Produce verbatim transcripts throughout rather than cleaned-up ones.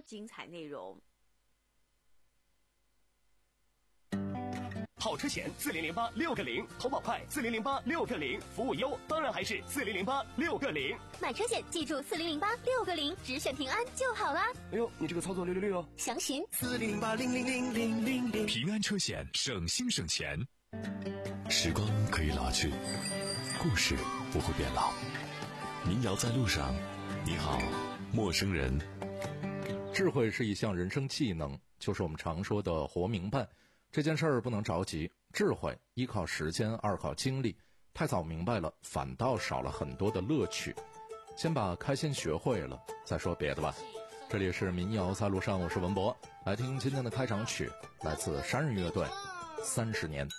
精彩内容。 跑车险四零零八六个零，投保快四零零八六个零，服务优当然还是四零零八六个零。 买车险记住四零零八六个零，只选平安就好啦。 哎呦，你这个操作六六六哦！ 详询四零零八零零零零零零。 平安车险，省心省钱。时光可以老去，故事不会变老。民谣在路上，你好，陌生人。 智慧是一项人生技能，就是我们常说的活明白。这件事儿不能着急，智慧依靠时间，二靠精力。太早明白了，反倒少了很多的乐趣。先把开心学会了，再说别的吧。这里是民谣在路上，我是文博，来听今天的开场曲，来自山人乐队《三十年》。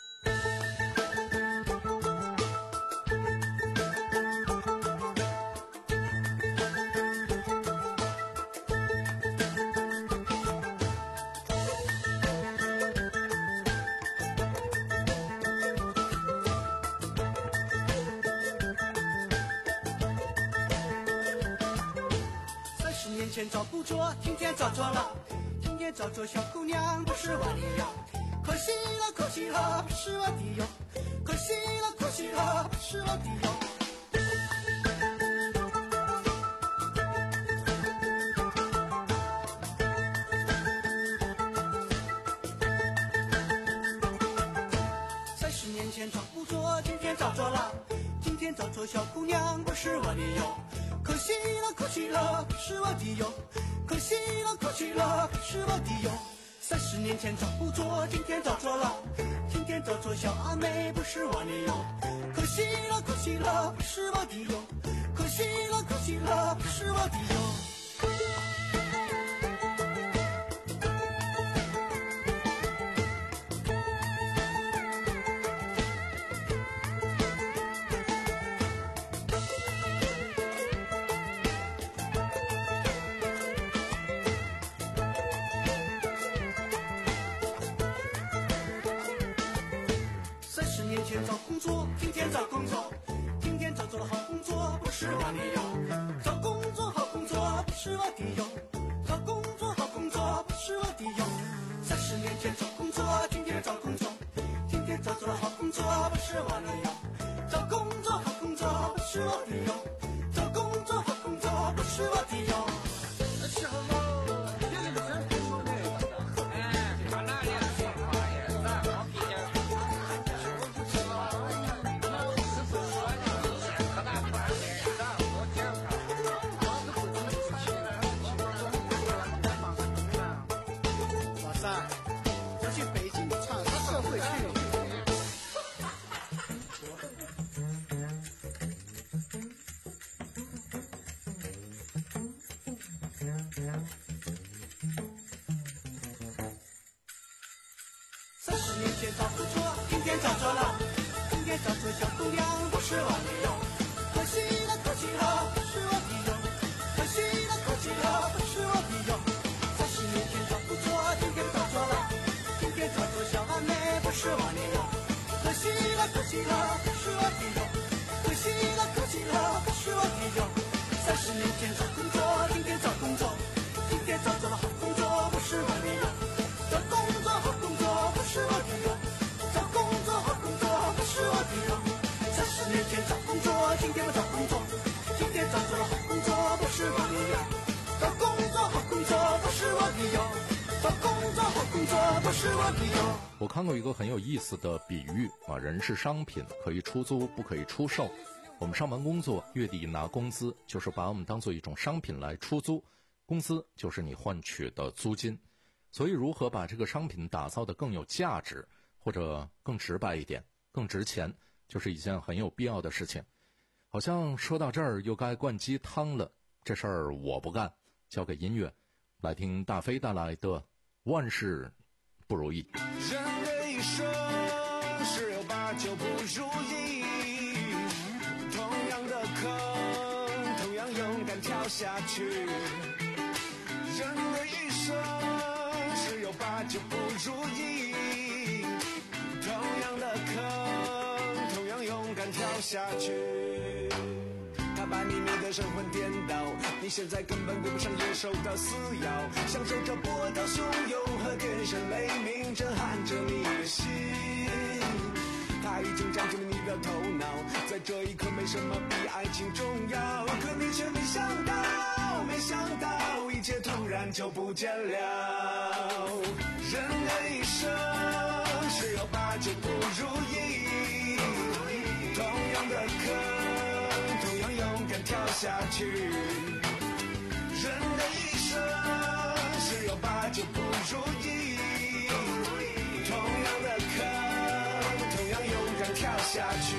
找不着，今天找着了，今天找着小姑娘不是我的哟，可惜了可惜了不是我的哟，可惜了可惜了不是我的哟。三十年前找不着，今天找着了，今天找着小姑娘不是我的哟。可惜了可惜了不是我的哟，可惜了可惜了不是我的哟。三十年前找不着，今天找着了，今天找着小阿妹不是我的哟，可惜了可惜了不是我的哟，可惜了可惜了不是我的哟。找工作，今天找工作，今天找着了好工作，不是我的哟。找工作好工作不是我的哟，找工作好工作不是我的哟。三十年前找工作，今天找工作，今天找着了好工作，不是我的哟。找工作好工作不是我的哟，找工作好工作不是我的哟。是好喽。找不着，今天找着了，今天找着小姑娘不是我的哟，可惜了可惜了不是我的哟，可惜了可惜了不是我的哟。三十年前找不着，今天找着了，今天找着小阿妹不是我的哟，可惜了可惜了不是我的哟，可惜了可惜了不是我的哟。三十年前找工作，今天找工作，今天找着了好工作不是我的哟，找工作好工作不是我的哟。是我的哟，三十年前找工作，今天我找工作，今天找着了好工作，不是我的哟。找工作好工作不是我的哟，找工作好工作不是我的哟。 我看过一个很有意思的比喻啊，人是商品，可以出租，不可以出售。我们上班工作，月底拿工资，就是把我们当做一种商品来出租，工资就是你换取的租金。所以，如何把这个商品打造得更有价值，或者更直白一点，更值钱，就是一件很有必要的事情。好像说到这儿又该灌鸡汤了，这事儿我不干，交给音乐。来听大飞带来的万事不如意。 人的一生十有八九不如意，同样的坑同样勇敢跳下去，人的一生十有八九不如意，同样的坑同样勇敢跳下去。他把你迷得神魂颠倒，你现在根本顾不上野兽的撕咬，想在这一刻没什么比爱情重要，可你却没想到，没想到一切突然就不见了。人的一生十有八九不如意，同样的坑同样勇敢跳下去。人的一生十有八九不如意，同样的坑同样勇敢跳下去。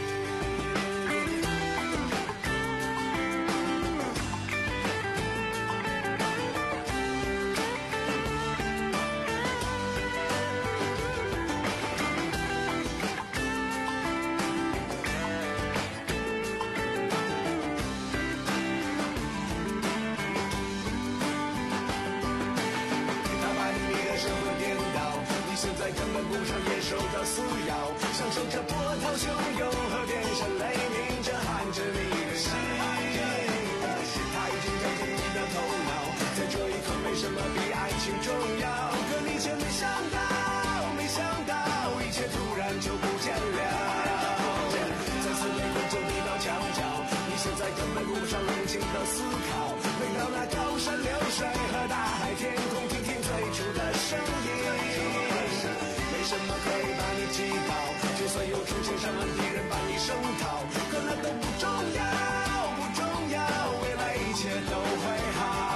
受到撕咬，享受着波涛汹涌和电闪雷鸣，震撼着你的心。他已经将自己的头脑，在这一刻没什么比爱情重要，可你却没想到，没想到一切突然就不见了。在此被困就地到墙角，你现在根本顾不上冷静的思考，回到那高山流水和大海天空，听听最初的声音。什么可以把你击倒？就算有成千上万敌人把你声讨，可那都不重要，不重要，未来一切都会好。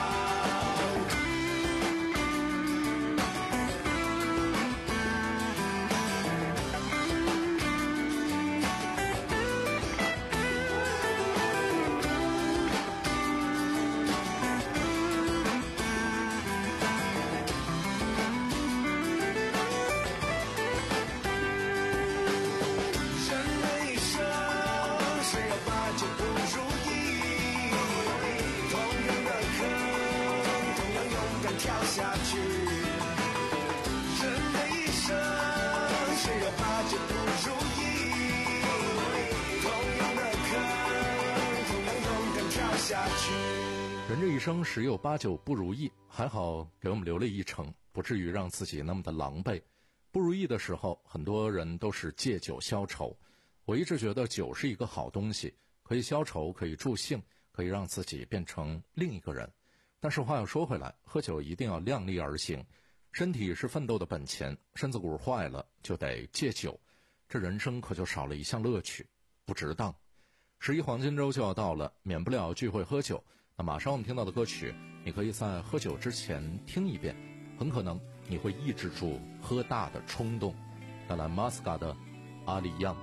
人这一生十有八九不如意，还好给我们留了一程，不至于让自己那么的狼狈。不如意的时候，很多人都是借酒消愁。我一直觉得酒是一个好东西，可以消愁，可以助兴，可以让自己变成另一个人。但是话又说回来，喝酒一定要量力而行，身体是奋斗的本钱，身子骨坏了就得戒酒，这人生可就少了一项乐趣，不值当。十一黄金周就要到了，免不了聚会喝酒。那马上我们听到的歌曲，你可以在喝酒之前听一遍，很可能你会抑制住喝大的冲动。带来 Masca 的阿里样。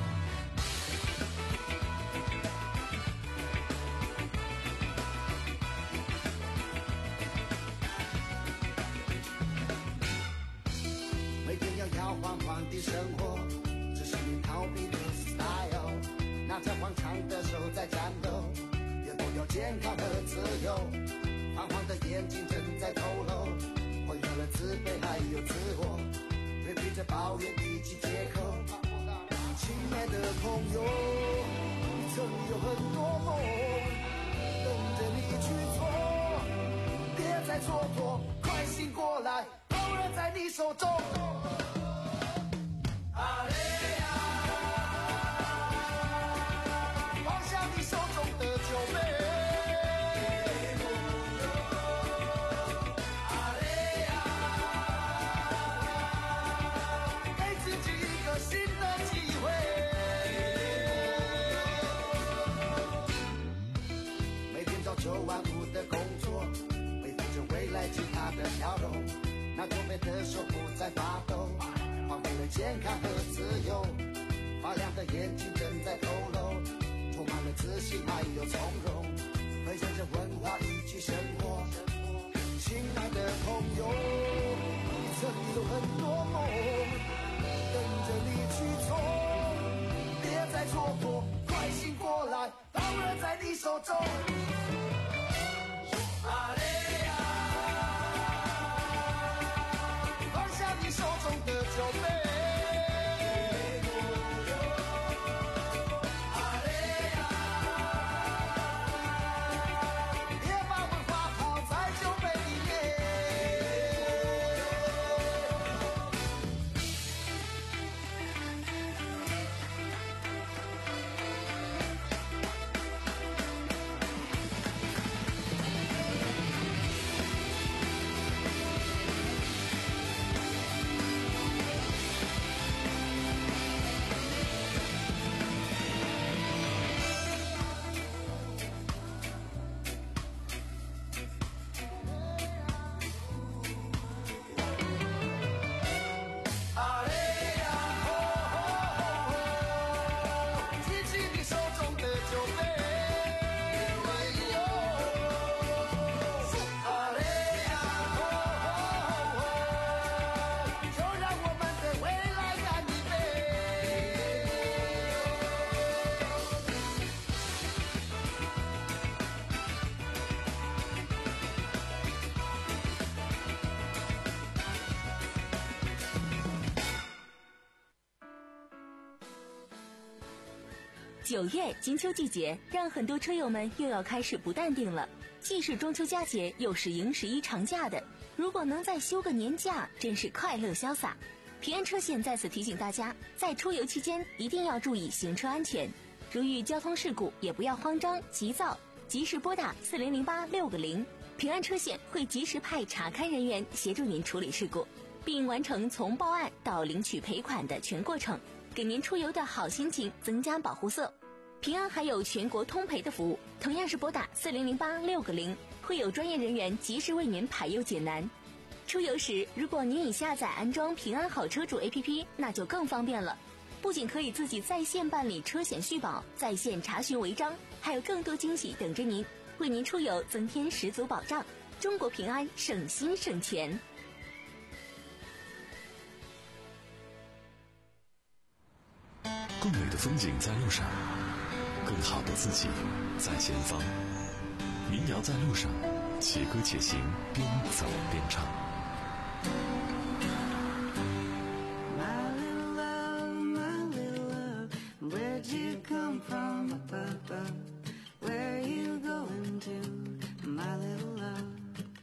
每天要摇晃晃的生活，只是你逃避的 style。拿着广场的手在战斗，也不要健康和自由。泛黄的眼睛正在透露，混合了自卑还有自我，别逼着抱怨一起借口。亲爱的朋友，你曾有很多梦等着你去做，别再蹉跎，快醒过来，power在你手中。阿雷亚，放下你手中的酒杯。阿雷亚，给自己一个新的机会。每天朝九晚五的工作，背负着未来其他的笑容，那左边的手不再发抖，荒废了健康和自由，发亮的眼睛正在透露，充满了自信还有从容，分享着文化一起生活。亲爱的朋友，你曾有很多梦等着你去做，别再蹉跎，快醒过来，刀刃在你手中。阿雷亚，放下你手中的酒杯。 九月金秋季节，让很多车友们又要开始不淡定了。既是中秋佳节，又是迎十一长假的，如果能再休个年假，真是快乐潇洒。平安车险在此提醒大家，在出游期间一定要注意行车安全，如遇交通事故也不要慌张急躁，及时拨打四零零八六个零，平安车险会及时派查勘人员协助您处理事故，并完成从报案到领取赔款的全过程，给您出游的好心情增加保护色。平安还有全国通赔的服务，同样是拨打四零零八六个零，会有专业人员及时为您排忧解难。出游时，如果您已下载安装平安好车主 A P P， 那就更方便了。不仅可以自己在线办理车险续保，在线查询违章，还有更多惊喜等着您，为您出游增添十足保障。中国平安，省心省钱。 更美的风景在路上，更好的自己在前方。民谣在路上，且歌且行，边走边唱。 My little love, my little love, where'd you come from up above? Where are you going to, my little love?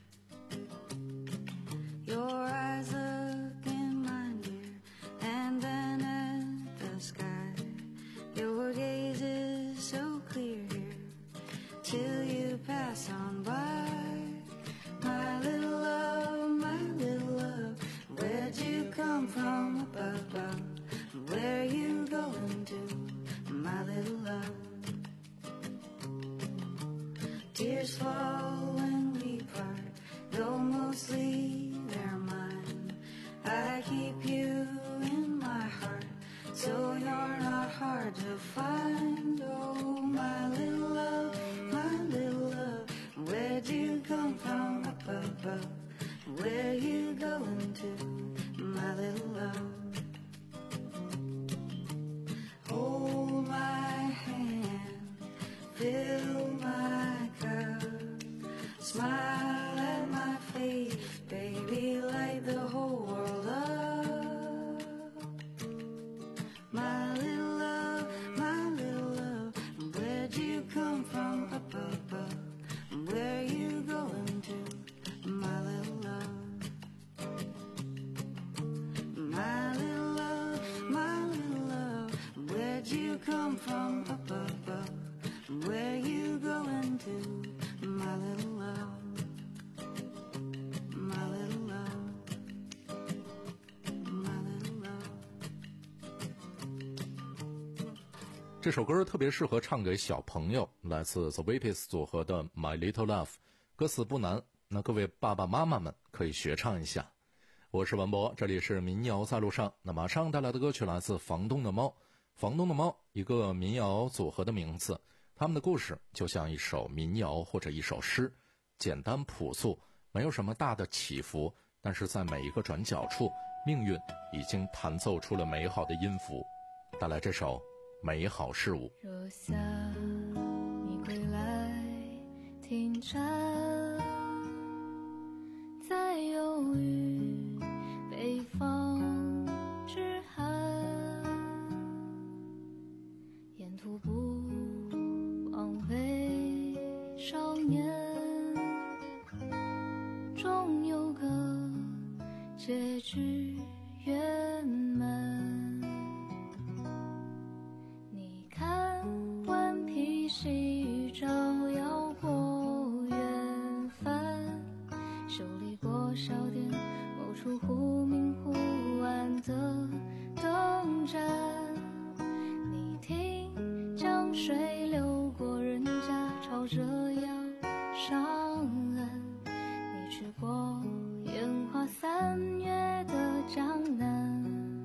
Your eyes look in mine, dear, and then at the sky. Your gaze is so clear here, till you pass on by. My little love, my little love, where'd you come from up above? Where are you going to, my little love? Tears fall when we part, though mostly they're mine. I keep you in my heart, so you're not hard to find. Oh, my little love, my little love, where'd you come from up above? Where you going to, my little love? Hold my hand, fill my cup, smile at my face, baby, light the whole world up. My little love, my little love, where'd you come from up above? Where you going to, my little love? My little love, my little love, where'd you come from up above? Where you going to, my little love? My little love, my little love. 这首歌特别适合唱给小朋友，来自 The Whippets 组合的 My Little Love， 歌词不难，那各位爸爸妈妈们可以学唱一下。我是文博，这里是民谣在路上。那马上带来的歌曲来自房东的猫。房东的猫，一个民谣组合的名字，他们的故事就像一首民谣或者一首诗，简单朴素，没有什么大的起伏，但是在每一个转角处，命运已经弹奏出了美好的音符。带来这首美好事物。 若夏你归来停站，在忧郁北方之寒，沿途不枉费少年，终有个结局圆满。你看顽皮细雨照耀过远帆，修理过小店某处忽明忽暗的灯盏，你听江水流过人家，朝着要上岸。你去过烟花三月的江南，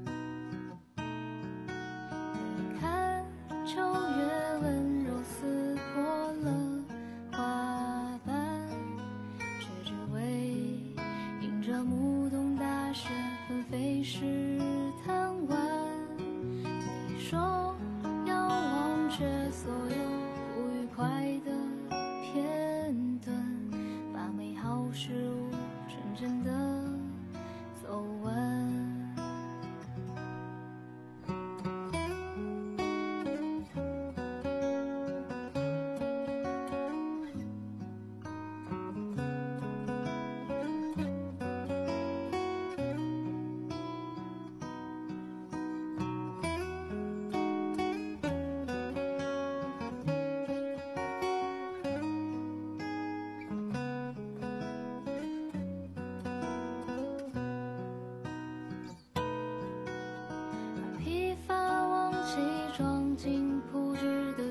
你看秋月温柔撕破了花瓣，却只为迎着暮冬大雪纷飞时贪玩。你说要忘却所有不愉快的片段，把美好事物真正的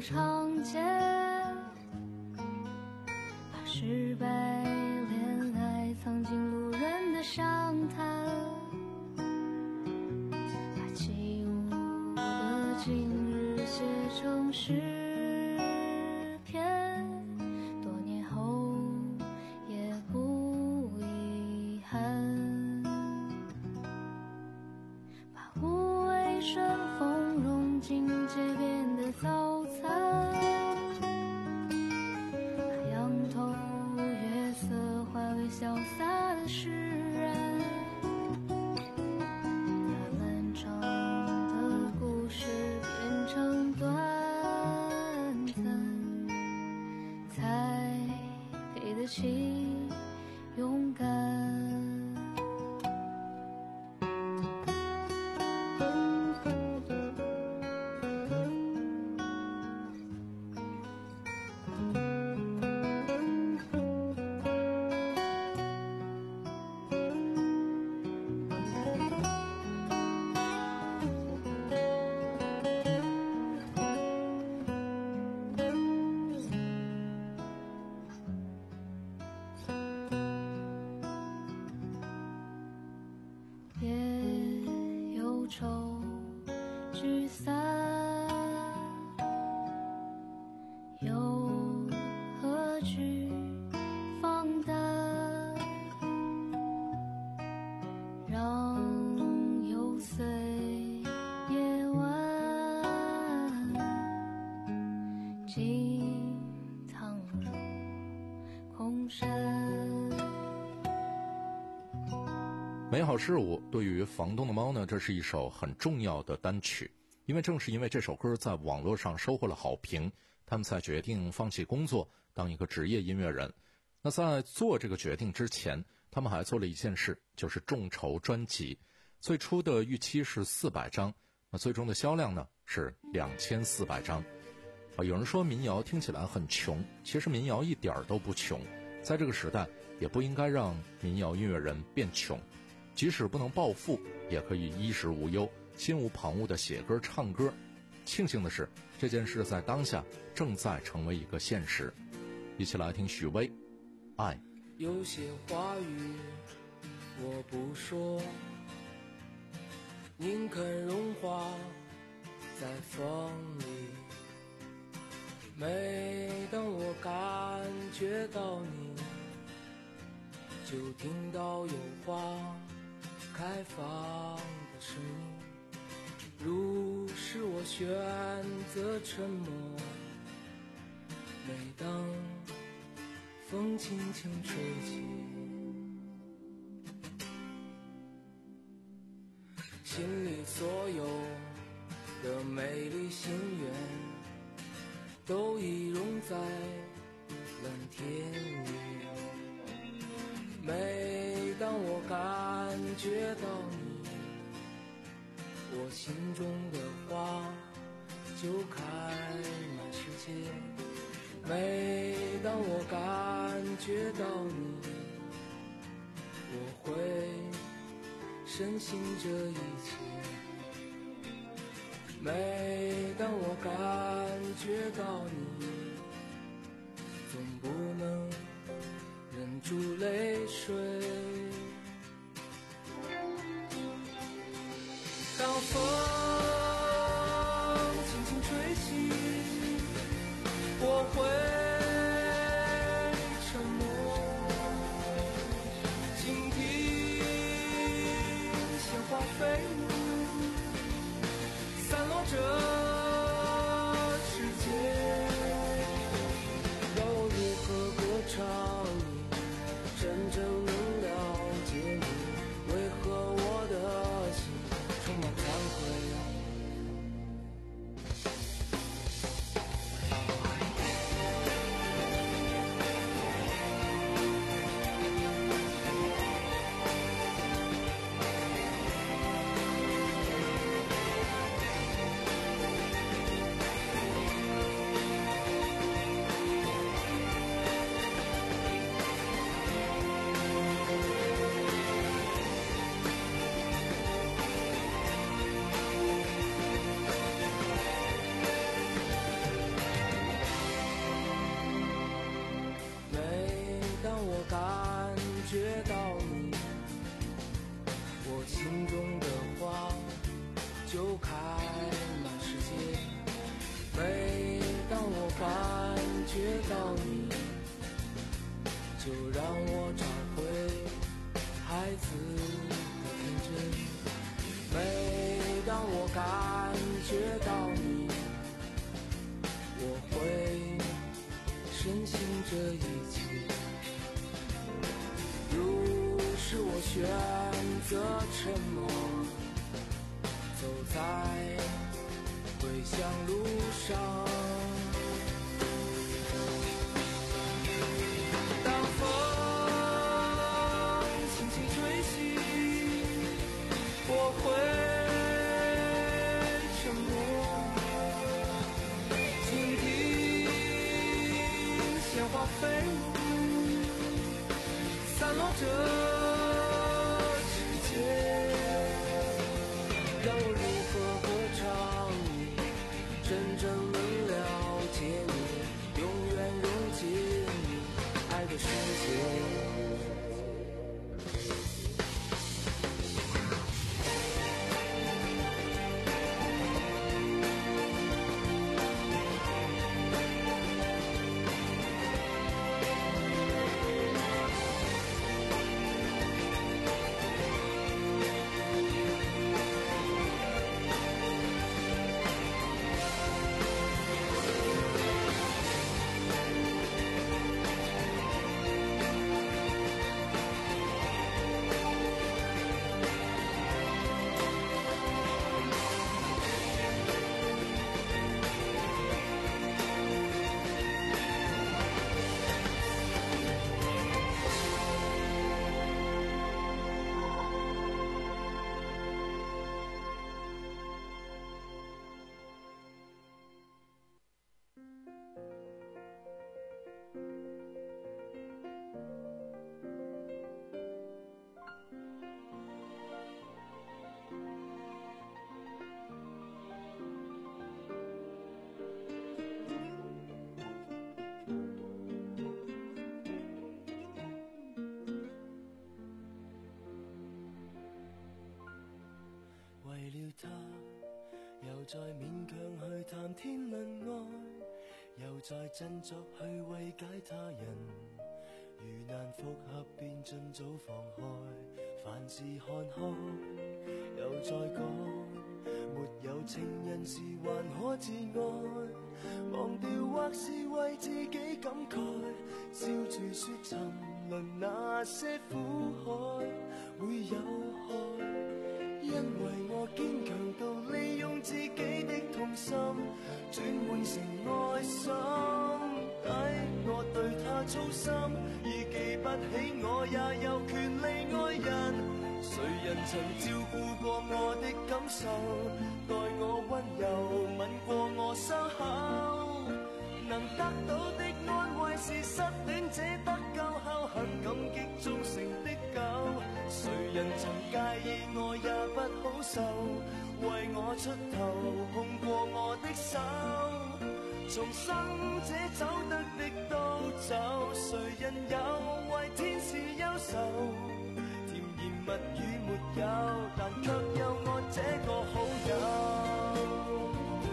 长街，把失败恋爱藏进路人的商谈，把起舞的今日写成诗篇，多年后也不遗憾，把无畏顺风融进街边的早餐，把仰头月色化为潇洒的诗人，把漫长的故事变成短暂，才配得起勇敢。别忧愁聚散，又何惧放胆，让幽邃夜晚静躺入空山。 美好事物对于房东的猫呢，这是一首很重要的单曲，因为正是因为这首歌在网络上收获了好评，他们才决定放弃工作，当一个职业音乐人。那在做这个决定之前，他们还做了一件事，就是众筹专辑。最初的预期是四百张，那最终的销量呢是两千四百张。啊，有人说民谣听起来很穷，其实民谣一点都不穷，在这个时代也不应该让民谣音乐人变穷。即使不能暴富，也可以衣食无忧，心无旁骛地写歌唱歌。庆幸的是，这件事在当下正在成为一个现实。一起来听许巍《爱》。 有些话语我不说，宁肯融化在风里。每当我感觉到你，就听到有花开放的声音。如是我选择沉默，每当风轻轻吹起，心里所有的美丽心愿都已融在蓝天里。每当我感觉到你，我心中的花就开满世界。每当我感觉到你，我会深信这一切。每当我感觉到你，总不能忍住泪水。当风轻轻吹起，我会沉默，倾听鲜花飞舞，散落着世界。让我如何歌唱你，真正能了解你，为何我的心充满惭愧。 的天真。每当我感觉到你，我会深信这一切。如是我选择沉默，走在归乡路上。当风轻轻吹起，我会沉默，倾听鲜花飞舞，散落着世界。让我如何歌唱你，真正能了解你，永远融进你爱的世界。为了他，又再勉強去談天論愛，又再振作去慰解他人。如難復合便盡早放開，凡事看開。又再講，沒有情人時還可自愛，忘掉或是為自己感慨，笑住說沉淪那些苦海會有害。因為我堅強到利用自己的痛心轉換成愛心，抵我對他操心，已記不起我也有權利愛人。誰人曾照顧過我的感受，待我溫柔吻過我傷口，能得到的安慰是失戀者得救後很感激忠誠的狗。誰人曾介意我也不好受，為我出頭碰過我的手，從生者走得的都走，誰人有為天使憂愁，甜言蜜語沒有，但卻有我這個好友。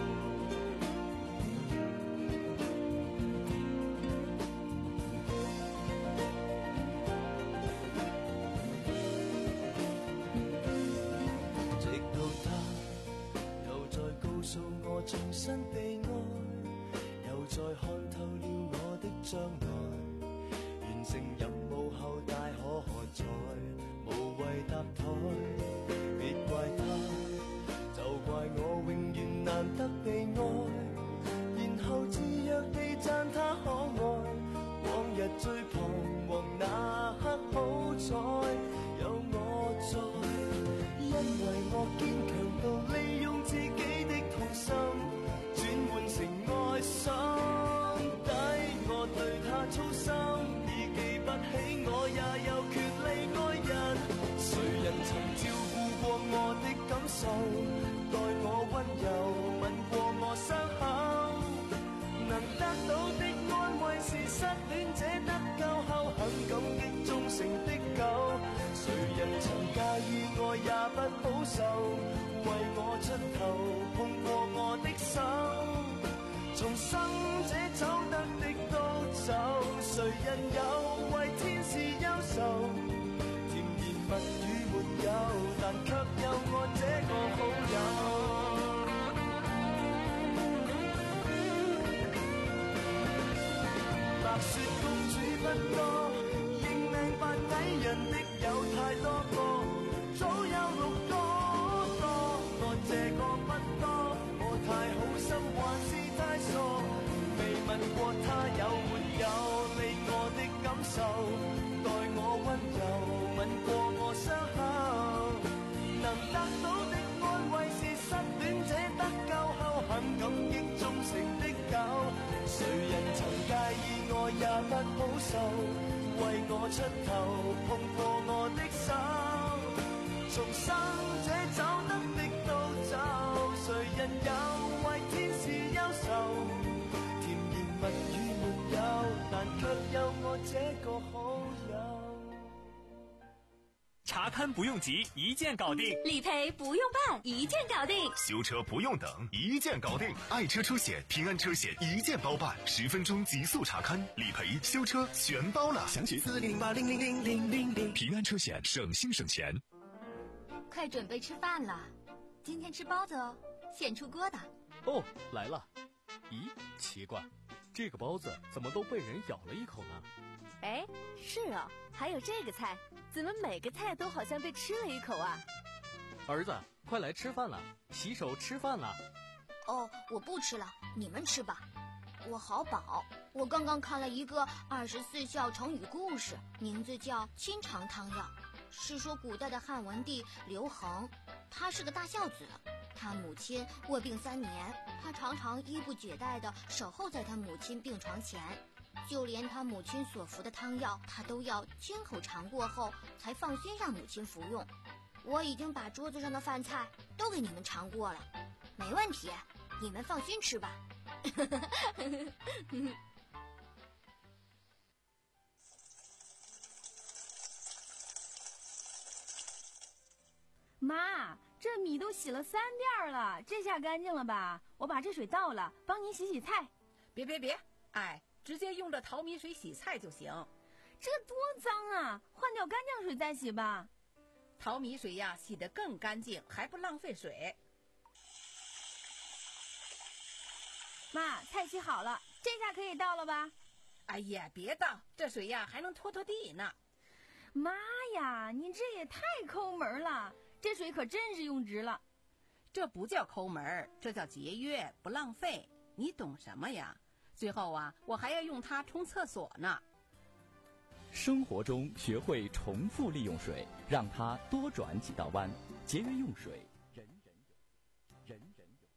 重新被愛，又再看透了我的將來，完成任務後大可喝彩，無謂搭台。別怪他，就怪我永遠難得被愛，然後自虐地讚他可愛。往日最彷徨那刻好彩有我在，因為我堅強到利用自己的痛心轉換成愛心，抵我對他操心，已記不起我也有權利愛人。誰人曾照顧過我的感受，待我溫柔吻過我傷口，能得到的安慰是失戀者得救後很感激忠誠的狗。誰人曾介意愛也不好受，為我出頭碰過我的手，從生者走得的都走，誰人有為天使憂愁，甜言蜜蜜語沒有，但卻有我這個好友。白雪公主不多，認命扮矮人的有太多個，早有六個多，我這個不多，我太好心還是太傻，未問過他有沒有理我的感受，待我溫柔吻過我傷口，能得到的安慰是失戀者得救後很感激忠誠的狗，誰人曾介意我也不好受，為我出頭碰過我的手，重生者走得的都走，誰人又為天使憂愁，甜言蜜語沒有，但卻有我這個好友。 查勘不用急，一键搞定； 理賠不用辦，一键搞定； 修車不用等，一键搞定。愛車車險、平安車險一鍵包辦，十分鐘極速查勘、理賠、修車全包了。詳情四零零八零零零零零零。平安車險，省心省錢。 快準備吃飯了，今天吃包子哦，現出鍋的。 哦，來了。咦，奇怪，這個包子怎麼都被人咬了一口呢？ 哎，是哦，還有這個菜，怎麼每個菜都好像被吃了一口啊？ 兒子，快來吃飯了，洗手吃飯了。 哦，我不吃了，你們吃吧。我好飽，我剛剛看了一個二十四孝成語故事，名字叫《清腸湯藥》，是說古代的漢文帝劉恆，他是個大孝子，他母親臥病三年，他常常衣不解帶地守候在他母親病床前。就連他母親所服的湯藥，他都要親口嘗過後才放心讓母親服用。我已經把桌子上的飯菜都給你們嘗過了，沒問題，你們放心吃吧。 媽，這米都洗了三遍了，這下乾淨了吧？我把這水倒了，幫您洗洗菜。 別別別，哎。直接用這淘米水洗菜就行， 這多髒啊！換掉乾淨水再洗吧。 淘米水呀，洗得更乾淨，還不浪費水。 媽，菜洗好了，這下可以倒了吧？ 哎呀，別倒，這水呀還能拖拖地呢。 媽呀，你這也太摳門了，這水可真是用值了。 這不叫摳門，這叫節約，不浪費。你懂什麼呀？最後啊，我還要用它沖廁所呢。 生活中學會重複利用水，讓它多轉幾道彎，節約用水，人人有，人人有。